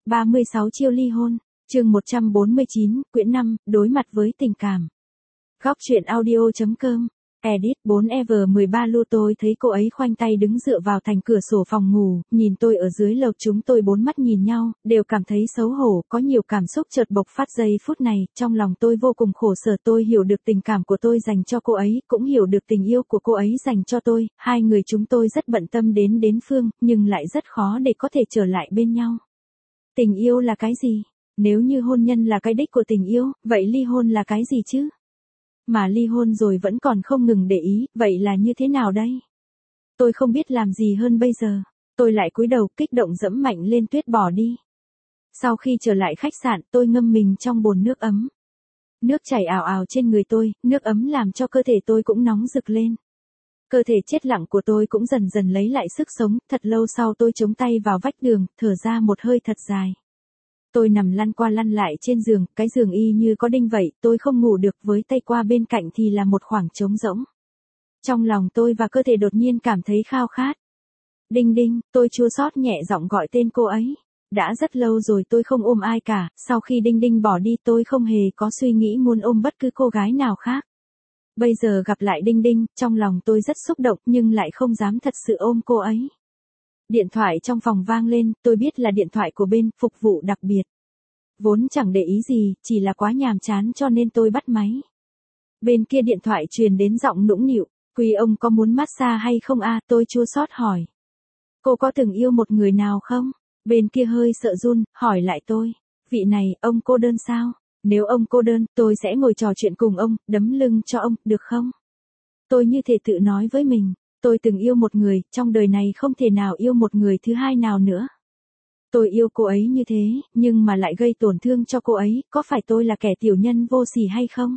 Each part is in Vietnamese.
36 chiêu ly hôn, chương 149, quyển 5, đối mặt với tình cảm. Góc truyện audio.com, edit 4EV13 Lu. Tôi thấy cô ấy khoanh tay đứng dựa vào thành cửa sổ phòng ngủ, nhìn tôi ở dưới lầu. Chúng tôi bốn mắt nhìn nhau, đều cảm thấy xấu hổ, có nhiều cảm xúc chợt bộc phát. Giây phút này, trong lòng tôi vô cùng khổ sở. Tôi hiểu được tình cảm của tôi dành cho cô ấy, cũng hiểu được tình yêu của cô ấy dành cho tôi. Hai người chúng tôi rất bận tâm đến Phương, nhưng lại rất khó để có thể trở lại bên nhau. Tình yêu là cái gì? Nếu như hôn nhân là cái đích của tình yêu, vậy ly hôn là cái gì chứ? Mà ly hôn rồi vẫn còn không ngừng để ý, vậy là như thế nào đây? Tôi không biết làm gì hơn bây giờ. Tôi lại cúi đầu, kích động dẫm mạnh lên tuyết bỏ đi. Sau khi trở lại khách sạn, tôi ngâm mình trong bồn nước ấm. Nước chảy ào ào trên người tôi, nước ấm làm cho cơ thể tôi cũng nóng rực lên. Cơ thể chết lặng của tôi cũng dần dần lấy lại sức sống. Thật lâu sau tôi chống tay vào vách tường, thở ra một hơi thật dài. Tôi nằm lăn qua lăn lại trên giường, cái giường y như có đinh vậy, tôi không ngủ được, với tay qua bên cạnh thì là một khoảng trống rỗng. Trong lòng tôi và cơ thể đột nhiên cảm thấy khao khát. Đinh Đinh, tôi chua xót nhẹ giọng gọi tên cô ấy. Đã rất lâu rồi tôi không ôm ai cả, sau khi Đinh Đinh bỏ đi tôi không hề có suy nghĩ muốn ôm bất cứ cô gái nào khác. Bây giờ gặp lại Đinh Đinh, trong lòng tôi rất xúc động nhưng lại không dám thật sự ôm cô ấy. Điện thoại trong phòng vang lên, tôi biết là điện thoại của bên phục vụ đặc biệt. Vốn chẳng để ý gì, chỉ là quá nhàm chán cho nên tôi bắt máy. Bên kia điện thoại truyền đến giọng nũng nịu, "Quý ông có muốn massage hay không a?" Tôi chua xót hỏi. "Cô có từng yêu một người nào không?" Bên kia hơi sợ run, hỏi lại tôi. "Vị này, ông cô đơn sao? Nếu ông cô đơn, tôi sẽ ngồi trò chuyện cùng ông, đấm lưng cho ông, được không?" Tôi như thể tự nói với mình. Tôi từng yêu một người, trong đời này không thể nào yêu một người thứ hai nào nữa. Tôi yêu cô ấy như thế, nhưng mà lại gây tổn thương cho cô ấy, có phải tôi là kẻ tiểu nhân vô sỉ hay không?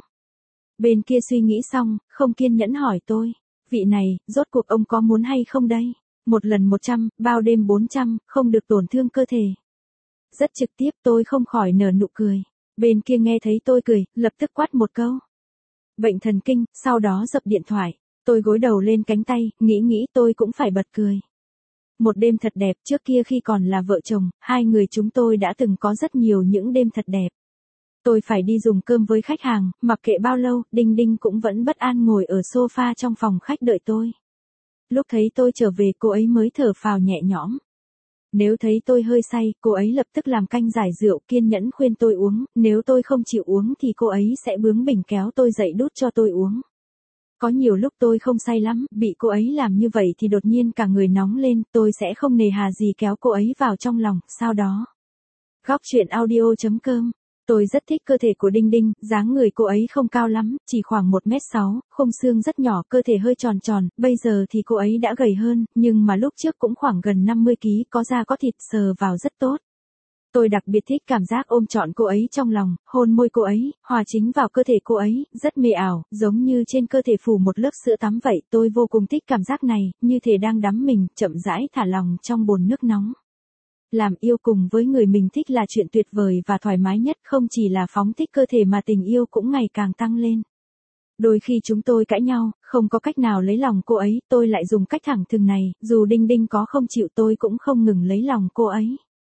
Bên kia suy nghĩ xong, không kiên nhẫn hỏi tôi. "Vị này, rốt cuộc ông có muốn hay không đây? Một lần 100, bao đêm 400, không được tổn thương cơ thể." Rất trực tiếp, tôi không khỏi nở nụ cười. Bên kia nghe thấy tôi cười, lập tức quát một câu. "Bệnh thần kinh", sau đó dập điện thoại. Tôi gối đầu lên cánh tay, nghĩ tôi cũng phải bật cười. Một đêm thật đẹp, trước kia khi còn là vợ chồng, hai người chúng tôi đã từng có rất nhiều những đêm thật đẹp. Tôi phải đi dùng cơm với khách hàng, mặc kệ bao lâu, Đinh Đinh cũng vẫn bất an ngồi ở sofa trong phòng khách đợi tôi. Lúc thấy tôi trở về cô ấy mới thở phào nhẹ nhõm. Nếu thấy tôi hơi say, cô ấy lập tức làm canh giải rượu, kiên nhẫn khuyên tôi uống, nếu tôi không chịu uống thì cô ấy sẽ bướng bỉnh kéo tôi dậy đút cho tôi uống. Có nhiều lúc tôi không say lắm, bị cô ấy làm như vậy thì đột nhiên cả người nóng lên, tôi sẽ không nề hà gì kéo cô ấy vào trong lòng, sau đó. Góc truyện audio.com. Tôi rất thích cơ thể của Đinh Đinh, dáng người cô ấy không cao lắm, chỉ khoảng 1m6, khung xương rất nhỏ, cơ thể hơi tròn tròn, bây giờ thì cô ấy đã gầy hơn, nhưng mà lúc trước cũng khoảng gần 50kg, có da có thịt, sờ vào rất tốt. Tôi đặc biệt thích cảm giác ôm trọn cô ấy trong lòng, hôn môi cô ấy, hòa chính vào cơ thể cô ấy, rất mê ảo, giống như trên cơ thể phủ một lớp sữa tắm vậy. Tôi vô cùng thích cảm giác này, như thể đang đắm mình, chậm rãi thả lòng trong bồn nước nóng. Làm yêu cùng với người mình thích là chuyện tuyệt vời và thoải mái nhất, không chỉ là phóng thích cơ thể mà tình yêu cũng ngày càng tăng lên. Đôi khi chúng tôi cãi nhau, không có cách nào lấy lòng cô ấy, tôi lại dùng cách thẳng thừng này, dù Đinh Đinh có không chịu tôi cũng không ngừng lấy lòng cô ấy.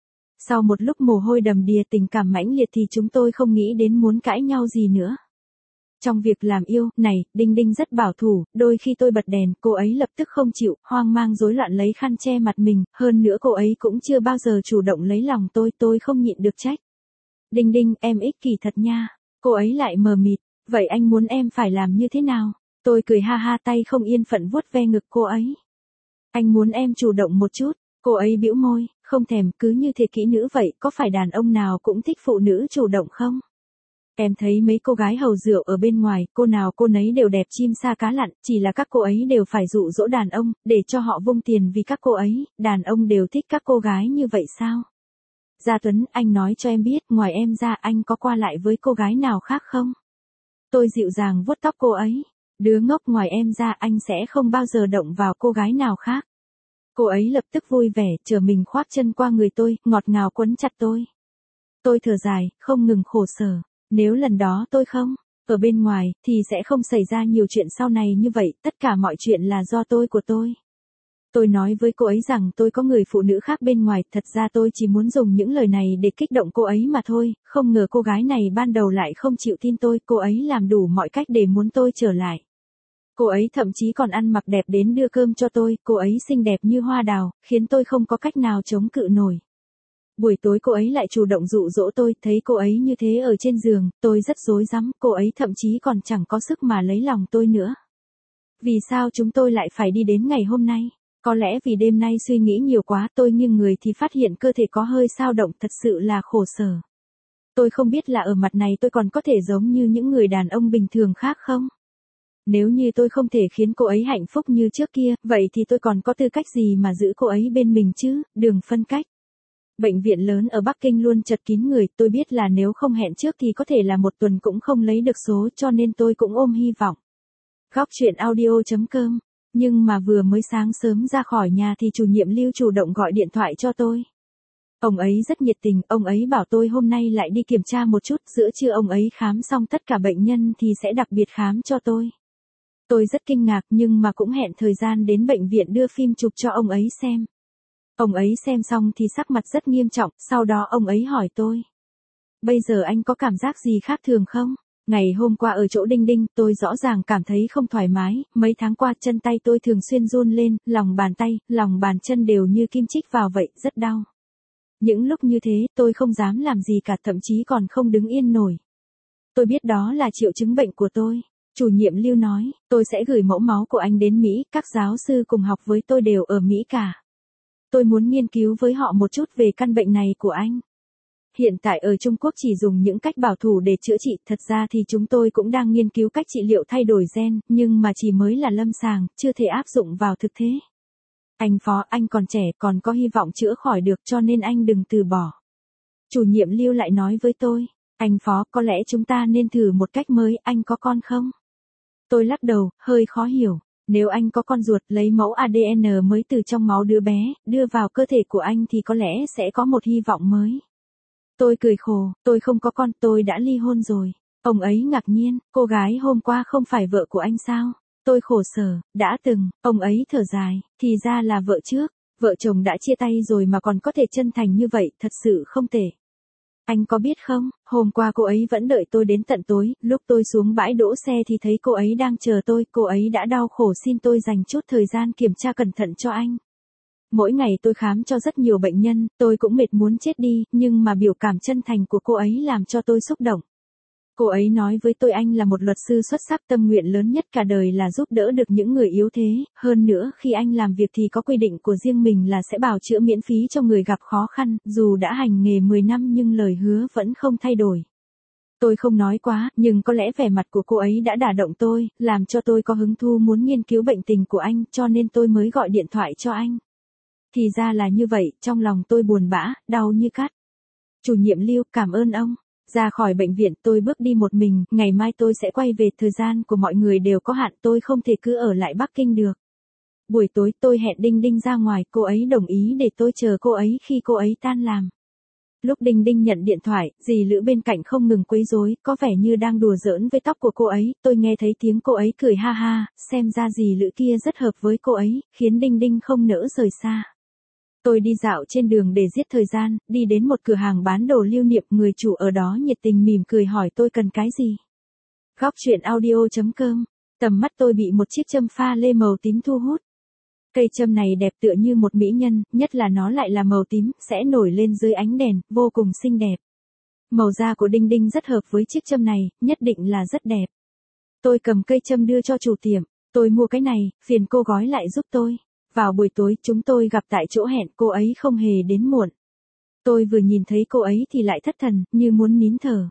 Sau một lúc mồ hôi đầm đìa, tình cảm mãnh liệt thì chúng tôi không nghĩ đến muốn cãi nhau gì nữa. Trong việc làm yêu này, Đinh Đinh rất bảo thủ, đôi khi tôi bật đèn, cô ấy lập tức không chịu, hoang mang rối loạn lấy khăn che mặt mình, hơn nữa cô ấy cũng chưa bao giờ chủ động lấy lòng tôi không nhịn được trách. "Đinh Đinh, em ích kỷ thật nha." Cô ấy lại mờ mịt, "Vậy anh muốn em phải làm như thế nào?" Tôi cười ha ha, tay không yên phận vuốt ve ngực cô ấy. "Anh muốn em chủ động một chút." Cô ấy bĩu môi, "Không thèm, cứ như thế kỹ nữ vậy, có phải đàn ông nào cũng thích phụ nữ chủ động không? Em thấy mấy cô gái hầu rượu ở bên ngoài, cô nào cô nấy đều đẹp chim sa cá lặn, chỉ là các cô ấy đều phải dụ dỗ đàn ông, để cho họ vung tiền vì các cô ấy, đàn ông đều thích các cô gái như vậy sao? Gia Tuấn, anh nói cho em biết, ngoài em ra anh có qua lại với cô gái nào khác không?" Tôi dịu dàng vuốt tóc cô ấy. "Đứa ngốc, ngoài em ra anh sẽ không bao giờ động vào cô gái nào khác." Cô ấy lập tức vui vẻ, trở mình khoác chân qua người tôi, ngọt ngào quấn chặt tôi. Tôi thở dài, không ngừng khổ sở. Nếu lần đó tôi không ở bên ngoài, thì sẽ không xảy ra nhiều chuyện sau này như vậy, tất cả mọi chuyện là do tôi của tôi. Tôi nói với cô ấy rằng tôi có người phụ nữ khác bên ngoài, thật ra tôi chỉ muốn dùng những lời này để kích động cô ấy mà thôi, không ngờ cô gái này ban đầu lại không chịu tin tôi, cô ấy làm đủ mọi cách để muốn tôi trở lại. Cô ấy thậm chí còn ăn mặc đẹp đến đưa cơm cho tôi, cô ấy xinh đẹp như hoa đào, khiến tôi không có cách nào chống cự nổi. Buổi tối cô ấy lại chủ động dụ dỗ tôi, thấy cô ấy như thế ở trên giường, tôi rất rối rắm, cô ấy thậm chí còn chẳng có sức mà lấy lòng tôi nữa. Vì sao chúng tôi lại phải đi đến ngày hôm nay? Có lẽ vì đêm nay suy nghĩ nhiều quá, tôi nghiêng người thì phát hiện cơ thể có hơi dao động, thật sự là khổ sở. Tôi không biết là ở mặt này tôi còn có thể giống như những người đàn ông bình thường khác không? Nếu như tôi không thể khiến cô ấy hạnh phúc như trước kia, vậy thì tôi còn có tư cách gì mà giữ cô ấy bên mình chứ? Đường phân cách. Bệnh viện lớn ở Bắc Kinh luôn chật kín người, tôi biết là nếu không hẹn trước thì có thể là một tuần cũng không lấy được số, cho nên tôi cũng ôm hy vọng. Góc chuyện audio.com. Nhưng mà vừa mới sáng sớm ra khỏi nhà thì chủ nhiệm Lưu chủ động gọi điện thoại cho tôi. Ông ấy rất nhiệt tình, ông ấy bảo tôi hôm nay lại đi kiểm tra một chút, giữa trưa ông ấy khám xong tất cả bệnh nhân thì sẽ đặc biệt khám cho tôi. Tôi rất kinh ngạc nhưng mà cũng hẹn thời gian đến bệnh viện đưa phim chụp cho ông ấy xem. Ông ấy xem xong thì sắc mặt rất nghiêm trọng, sau đó ông ấy hỏi tôi. Bây giờ anh có cảm giác gì khác thường không? Ngày hôm qua ở chỗ Đinh Đinh, tôi rõ ràng cảm thấy không thoải mái, mấy tháng qua chân tay tôi thường xuyên run lên, lòng bàn tay, lòng bàn chân đều như kim chích vào vậy, rất đau. Những lúc như thế, tôi không dám làm gì cả, thậm chí còn không đứng yên nổi. Tôi biết đó là triệu chứng bệnh của tôi. Chủ nhiệm Lưu nói, tôi sẽ gửi mẫu máu của anh đến Mỹ, các giáo sư cùng học với tôi đều ở Mỹ cả. Tôi muốn nghiên cứu với họ một chút về căn bệnh này của anh. Hiện tại ở Trung Quốc chỉ dùng những cách bảo thủ để chữa trị, thật ra thì chúng tôi cũng đang nghiên cứu cách trị liệu thay đổi gen, nhưng mà chỉ mới là lâm sàng, chưa thể áp dụng vào thực tế. Anh Phó, anh còn trẻ, còn có hy vọng chữa khỏi được cho nên anh đừng từ bỏ. Chủ nhiệm Lưu lại nói với tôi, anh Phó, có lẽ chúng ta nên thử một cách mới, anh có con không? Tôi lắc đầu, hơi khó hiểu. Nếu anh có con ruột, lấy mẫu ADN mới từ trong máu đứa bé, đưa vào cơ thể của anh thì có lẽ sẽ có một hy vọng mới. Tôi cười khổ, tôi không có con, tôi đã ly hôn rồi. Ông ấy ngạc nhiên, cô gái hôm qua không phải vợ của anh sao? Tôi khổ sở, đã từng, ông ấy thở dài, thì ra là vợ trước, vợ chồng đã chia tay rồi mà còn có thể chân thành như vậy, thật sự không tệ. Anh có biết không, hôm qua cô ấy vẫn đợi tôi đến tận tối, lúc tôi xuống bãi đỗ xe thì thấy cô ấy đang chờ tôi, cô ấy đã đau khổ xin tôi dành chút thời gian kiểm tra cẩn thận cho anh. Mỗi ngày tôi khám cho rất nhiều bệnh nhân, tôi cũng mệt muốn chết đi, nhưng mà biểu cảm chân thành của cô ấy làm cho tôi xúc động. Cô ấy nói với tôi anh là một luật sư xuất sắc, tâm nguyện lớn nhất cả đời là giúp đỡ được những người yếu thế, hơn nữa khi anh làm việc thì có quy định của riêng mình là sẽ bào chữa miễn phí cho người gặp khó khăn, dù đã hành nghề 10 năm nhưng lời hứa vẫn không thay đổi. Tôi không nói quá, nhưng có lẽ vẻ mặt của cô ấy đã đả động tôi, làm cho tôi có hứng thú muốn nghiên cứu bệnh tình của anh, cho nên tôi mới gọi điện thoại cho anh. Thì ra là như vậy, trong lòng tôi buồn bã, đau như cắt. Chủ nhiệm Lưu, cảm ơn ông. Ra khỏi bệnh viện tôi bước đi một mình, ngày mai tôi sẽ quay về, thời gian của mọi người đều có hạn, tôi không thể cứ ở lại Bắc Kinh được. Buổi tối tôi hẹn Đinh Đinh ra ngoài, cô ấy đồng ý để tôi chờ cô ấy khi cô ấy tan làm. Lúc Đinh Đinh nhận điện thoại, dì Lữ bên cạnh không ngừng quấy rối, có vẻ như đang đùa giỡn với tóc của cô ấy, tôi nghe thấy tiếng cô ấy cười ha ha, xem ra dì Lữ kia rất hợp với cô ấy, khiến Đinh Đinh không nỡ rời xa. Tôi đi dạo trên đường để giết thời gian, đi đến một cửa hàng bán đồ lưu niệm, người chủ ở đó nhiệt tình mỉm cười hỏi tôi cần cái gì. Góc chuyện audio.com. Tầm mắt tôi bị một chiếc châm pha lê màu tím thu hút. Cây châm này đẹp tựa như một mỹ nhân, nhất là nó lại là màu tím, sẽ nổi lên dưới ánh đèn, vô cùng xinh đẹp. Màu da của Đinh Đinh rất hợp với chiếc châm này, nhất định là rất đẹp. Tôi cầm cây châm đưa cho chủ tiệm, tôi mua cái này, phiền cô gói lại giúp tôi. Vào buổi tối chúng tôi gặp tại chỗ hẹn, cô ấy không hề đến muộn. Tôi vừa nhìn thấy cô ấy thì lại thất thần, như muốn nín thở.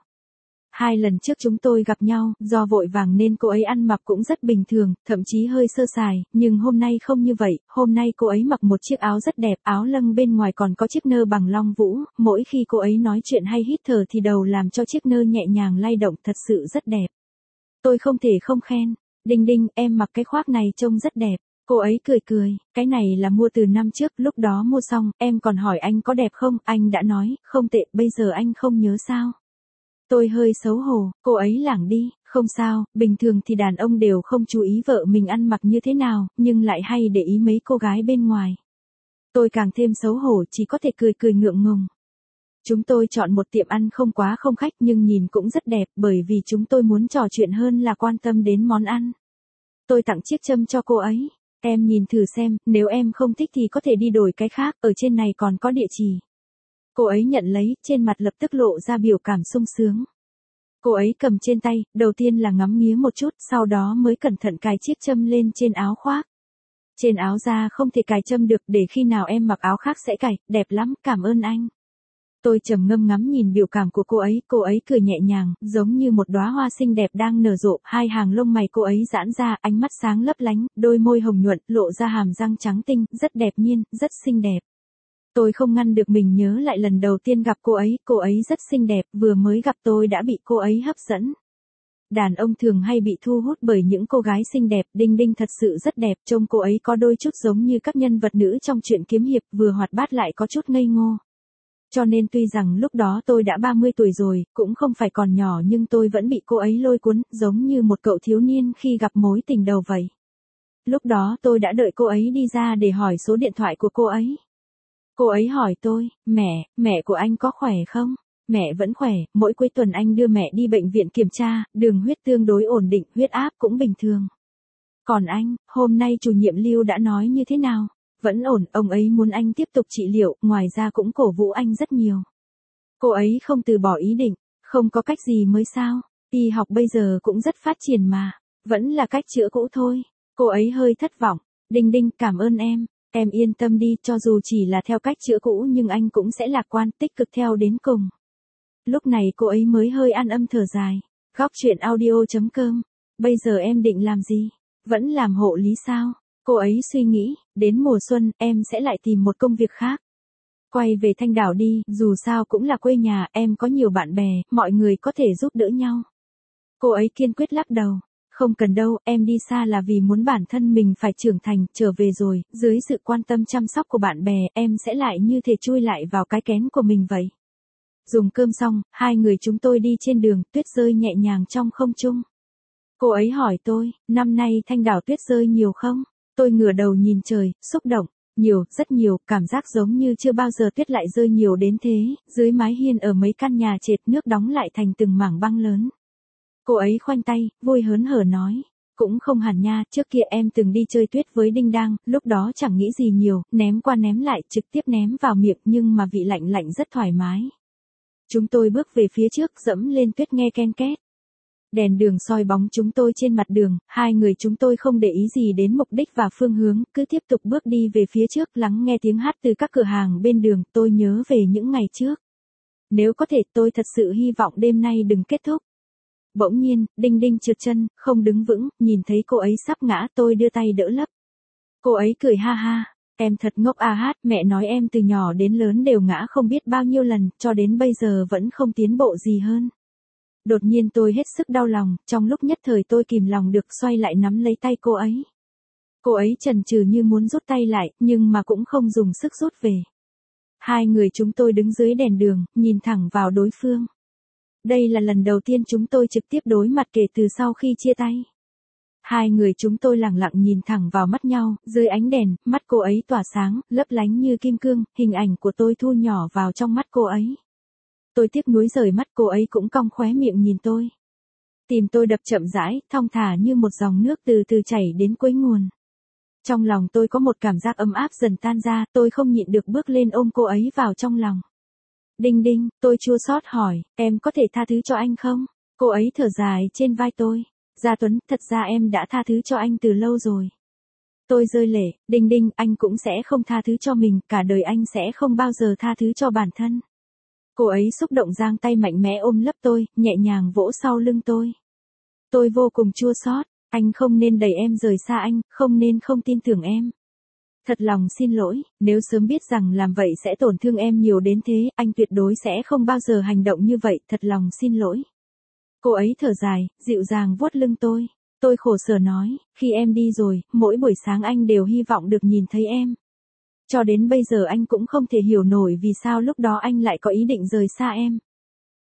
2 lần trước chúng tôi gặp nhau, do vội vàng nên cô ấy ăn mặc cũng rất bình thường, thậm chí hơi sơ sài, nhưng hôm nay không như vậy, hôm nay cô ấy mặc một chiếc áo rất đẹp, áo lâng bên ngoài còn có chiếc nơ bằng long vũ, mỗi khi cô ấy nói chuyện hay hít thở thì đầu làm cho chiếc nơ nhẹ nhàng lay động, thật sự rất đẹp. Tôi không thể không khen, Đinh Đinh, em mặc cái khoác này trông rất đẹp. Cô ấy cười cười, cái này là mua từ năm trước, lúc đó mua xong, em còn hỏi anh có đẹp không, anh đã nói, không tệ, bây giờ anh không nhớ sao. Tôi hơi xấu hổ, cô ấy lảng đi, không sao, bình thường thì đàn ông đều không chú ý vợ mình ăn mặc như thế nào, nhưng lại hay để ý mấy cô gái bên ngoài. Tôi càng thêm xấu hổ chỉ có thể cười cười ngượng ngùng. Chúng tôi chọn một tiệm ăn không quá không khách nhưng nhìn cũng rất đẹp bởi vì chúng tôi muốn trò chuyện hơn là quan tâm đến món ăn. Tôi tặng chiếc châm cho cô ấy. Em nhìn thử xem, nếu em không thích thì có thể đi đổi cái khác, ở trên này còn có địa chỉ. Cô ấy nhận lấy, trên mặt lập tức lộ ra biểu cảm sung sướng. Cô ấy cầm trên tay, đầu tiên là ngắm nghía một chút, sau đó mới cẩn thận cài chiếc châm lên trên áo khoác. Trên áo da không thể cài châm được, để khi nào em mặc áo khác sẽ cài, đẹp lắm, cảm ơn anh. Tôi trầm ngâm ngắm nhìn biểu cảm của cô ấy cười nhẹ nhàng, giống như một đóa hoa xinh đẹp đang nở rộ, hai hàng lông mày cô ấy giãn ra, ánh mắt sáng lấp lánh, đôi môi hồng nhuận, lộ ra hàm răng trắng tinh, rất đẹp nhiên, rất xinh đẹp. Tôi không ngăn được mình nhớ lại lần đầu tiên gặp cô ấy rất xinh đẹp, vừa mới gặp tôi đã bị cô ấy hấp dẫn. Đàn ông thường hay bị thu hút bởi những cô gái xinh đẹp, Đinh Đinh thật sự rất đẹp, trông cô ấy có đôi chút giống như các nhân vật nữ trong truyện kiếm hiệp, vừa hoạt bát lại có chút ngây ngô. Cho nên tuy rằng lúc đó tôi đã 30 tuổi rồi, cũng không phải còn nhỏ nhưng tôi vẫn bị cô ấy lôi cuốn, giống như một cậu thiếu niên khi gặp mối tình đầu vậy. Lúc đó tôi đã đợi cô ấy đi ra để hỏi số điện thoại của cô ấy. Cô ấy hỏi tôi, mẹ của anh có khỏe không? Mẹ vẫn khỏe, mỗi cuối tuần anh đưa mẹ đi bệnh viện kiểm tra, đường huyết tương đối ổn định, huyết áp cũng bình thường. Còn anh, hôm nay chủ nhiệm Lưu đã nói như thế nào? Vẫn ổn, ông ấy muốn anh tiếp tục trị liệu, ngoài ra cũng cổ vũ anh rất nhiều. Cô ấy không từ bỏ ý định, không có cách gì mới sao? Y học bây giờ cũng rất phát triển mà, vẫn là cách chữa cũ thôi. Cô ấy hơi thất vọng, Đinh Đinh cảm ơn em. Em yên tâm đi, cho dù chỉ là theo cách chữa cũ nhưng anh cũng sẽ lạc quan, tích cực theo đến cùng. Lúc này cô ấy mới hơi an âm thở dài. Góc truyện audio.com. Bây giờ em định làm gì? Vẫn làm hộ lý sao? Cô ấy suy nghĩ, đến mùa xuân, em sẽ lại tìm một công việc khác. Quay về Thanh Đảo đi, dù sao cũng là quê nhà, em có nhiều bạn bè, mọi người có thể giúp đỡ nhau. Cô ấy kiên quyết lắc đầu. Không cần đâu, em đi xa là vì muốn bản thân mình phải trưởng thành, trở về rồi, dưới sự quan tâm chăm sóc của bạn bè, em sẽ lại như thể chui lại vào cái kén của mình vậy. Dùng cơm xong, hai người chúng tôi đi trên đường, tuyết rơi nhẹ nhàng trong không trung. Cô ấy hỏi tôi, năm nay Thanh Đảo tuyết rơi nhiều không? Tôi ngửa đầu nhìn trời, xúc động, nhiều, rất nhiều, cảm giác giống như chưa bao giờ tuyết lại rơi nhiều đến thế, dưới mái hiên ở mấy căn nhà trệt nước đóng lại thành từng mảng băng lớn. Cô ấy khoanh tay, vui hớn hở nói, cũng không hẳn nha, trước kia em từng đi chơi tuyết với Đinh Đang, lúc đó chẳng nghĩ gì nhiều, ném qua ném lại, trực tiếp ném vào miệng nhưng mà vị lạnh lạnh rất thoải mái. Chúng tôi bước về phía trước, dẫm lên tuyết nghe ken két. Đèn đường soi bóng chúng tôi trên mặt đường, hai người chúng tôi không để ý gì đến mục đích và phương hướng, cứ tiếp tục bước đi về phía trước, lắng nghe tiếng hát từ các cửa hàng bên đường, tôi nhớ về những ngày trước. Nếu có thể tôi thật sự hy vọng đêm nay đừng kết thúc. Bỗng nhiên, Đinh Đinh trượt chân, không đứng vững, nhìn thấy cô ấy sắp ngã, tôi đưa tay đỡ lấp. Cô ấy cười ha ha, em thật ngốc à hát, mẹ nói em từ nhỏ đến lớn đều ngã không biết bao nhiêu lần, cho đến bây giờ vẫn không tiến bộ gì hơn. Đột nhiên tôi hết sức đau lòng, trong lúc nhất thời tôi kìm lòng được xoay lại nắm lấy tay cô ấy. Cô ấy chần chừ như muốn rút tay lại, nhưng mà cũng không dùng sức rút về. Hai người chúng tôi đứng dưới đèn đường, nhìn thẳng vào đối phương. Đây là lần đầu tiên chúng tôi trực tiếp đối mặt kể từ sau khi chia tay. Hai người chúng tôi lặng lặng nhìn thẳng vào mắt nhau, dưới ánh đèn, mắt cô ấy tỏa sáng, lấp lánh như kim cương, hình ảnh của tôi thu nhỏ vào trong mắt cô ấy. Tôi tiếc nuối rời mắt, cô ấy cũng cong khóe miệng nhìn tôi. Tim tôi đập chậm rãi, thong thả như một dòng nước từ từ chảy đến cuối nguồn. Trong lòng tôi có một cảm giác ấm áp dần tan ra, tôi không nhịn được bước lên ôm cô ấy vào trong lòng. Đinh Đinh, tôi chua xót hỏi, em có thể tha thứ cho anh không? Cô ấy thở dài trên vai tôi. Gia Tuấn, thật ra em đã tha thứ cho anh từ lâu rồi. Tôi rơi lệ, Đinh Đinh, anh cũng sẽ không tha thứ cho mình, cả đời anh sẽ không bao giờ tha thứ cho bản thân. Cô ấy xúc động giang tay mạnh mẽ ôm lấp tôi, nhẹ nhàng vỗ sau lưng tôi. Tôi vô cùng chua xót, anh không nên đẩy em rời xa anh, không nên không tin tưởng em. Thật lòng xin lỗi, nếu sớm biết rằng làm vậy sẽ tổn thương em nhiều đến thế, anh tuyệt đối sẽ không bao giờ hành động như vậy, thật lòng xin lỗi. Cô ấy thở dài, dịu dàng vuốt lưng tôi. Tôi khổ sở nói, khi em đi rồi, mỗi buổi sáng anh đều hy vọng được nhìn thấy em. Cho đến bây giờ anh cũng không thể hiểu nổi vì sao lúc đó anh lại có ý định rời xa em.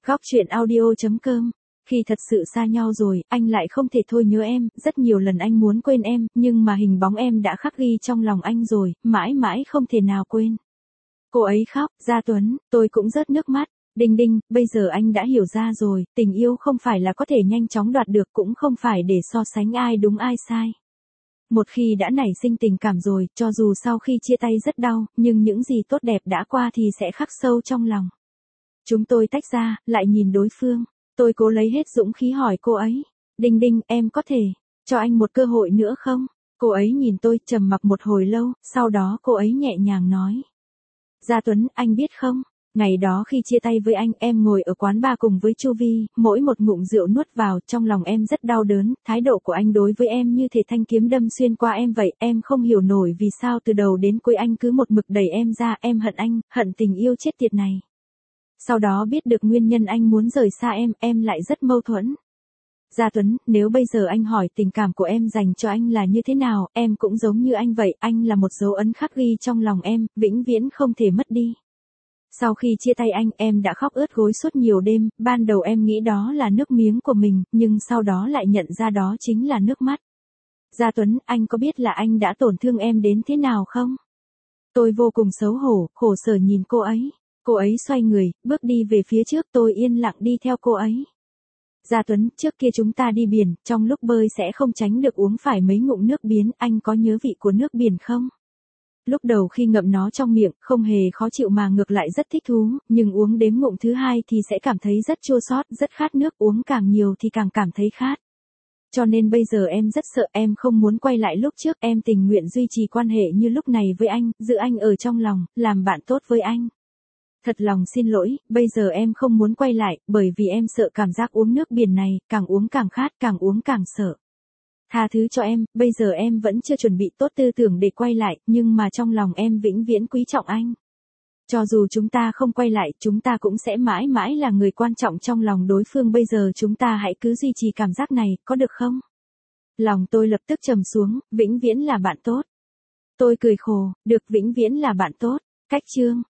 Góc truyện audio.com. Khi thật sự xa nhau rồi, anh lại không thể thôi nhớ em, rất nhiều lần anh muốn quên em, nhưng mà hình bóng em đã khắc ghi trong lòng anh rồi, mãi mãi không thể nào quên. Cô ấy khóc, Gia Tuấn, tôi cũng rớt nước mắt. Đinh Đinh, bây giờ anh đã hiểu ra rồi, tình yêu không phải là có thể nhanh chóng đoạt được, cũng không phải để so sánh ai đúng ai sai. Một khi đã nảy sinh tình cảm rồi, cho dù sau khi chia tay rất đau, nhưng những gì tốt đẹp đã qua thì sẽ khắc sâu trong lòng. Chúng tôi tách ra, lại nhìn đối phương. Tôi cố lấy hết dũng khí hỏi cô ấy. Đinh Đinh, em có thể cho anh một cơ hội nữa không? Cô ấy nhìn tôi trầm mặc một hồi lâu, sau đó cô ấy nhẹ nhàng nói. Gia Tuấn, anh biết không? Ngày đó khi chia tay với anh, em ngồi ở quán bar cùng với Chu Vi, mỗi một ngụm rượu nuốt vào, trong lòng em rất đau đớn, thái độ của anh đối với em như thể thanh kiếm đâm xuyên qua em vậy, em không hiểu nổi vì sao từ đầu đến cuối anh cứ một mực đẩy em ra, em hận anh, hận tình yêu chết tiệt này. Sau đó biết được nguyên nhân anh muốn rời xa em lại rất mâu thuẫn. Gia Tuấn, nếu bây giờ anh hỏi tình cảm của em dành cho anh là như thế nào, em cũng giống như anh vậy, anh là một dấu ấn khắc ghi trong lòng em, vĩnh viễn không thể mất đi. Sau khi chia tay anh, em đã khóc ướt gối suốt nhiều đêm, ban đầu em nghĩ đó là nước miếng của mình, nhưng sau đó lại nhận ra đó chính là nước mắt. Gia Tuấn, anh có biết là anh đã tổn thương em đến thế nào không? Tôi vô cùng xấu hổ, khổ sở nhìn cô ấy. Cô ấy xoay người, bước đi về phía trước, tôi yên lặng đi theo cô ấy. Gia Tuấn, trước kia chúng ta đi biển, trong lúc bơi sẽ không tránh được uống phải mấy ngụm nước biển, anh có nhớ vị của nước biển không? Lúc đầu khi ngậm nó trong miệng, không hề khó chịu mà ngược lại rất thích thú, nhưng uống đến ngụm thứ hai thì sẽ cảm thấy rất chua xót, rất khát nước, uống càng nhiều thì càng cảm thấy khát. Cho nên bây giờ em rất sợ, em không muốn quay lại lúc trước, em tình nguyện duy trì quan hệ như lúc này với anh, giữ anh ở trong lòng, làm bạn tốt với anh. Thật lòng xin lỗi, bây giờ em không muốn quay lại, bởi vì em sợ cảm giác uống nước biển này, càng uống càng khát, càng uống càng sợ. Tha thứ cho em, bây giờ em vẫn chưa chuẩn bị tốt tư tưởng để quay lại, nhưng mà trong lòng em vĩnh viễn quý trọng anh. Cho dù chúng ta không quay lại, chúng ta cũng sẽ mãi mãi là người quan trọng trong lòng đối phương, bây giờ chúng ta hãy cứ duy trì cảm giác này, có được không? Lòng tôi lập tức trầm xuống, vĩnh viễn là bạn tốt. Tôi cười khổ, được, vĩnh viễn là bạn tốt. Cách chương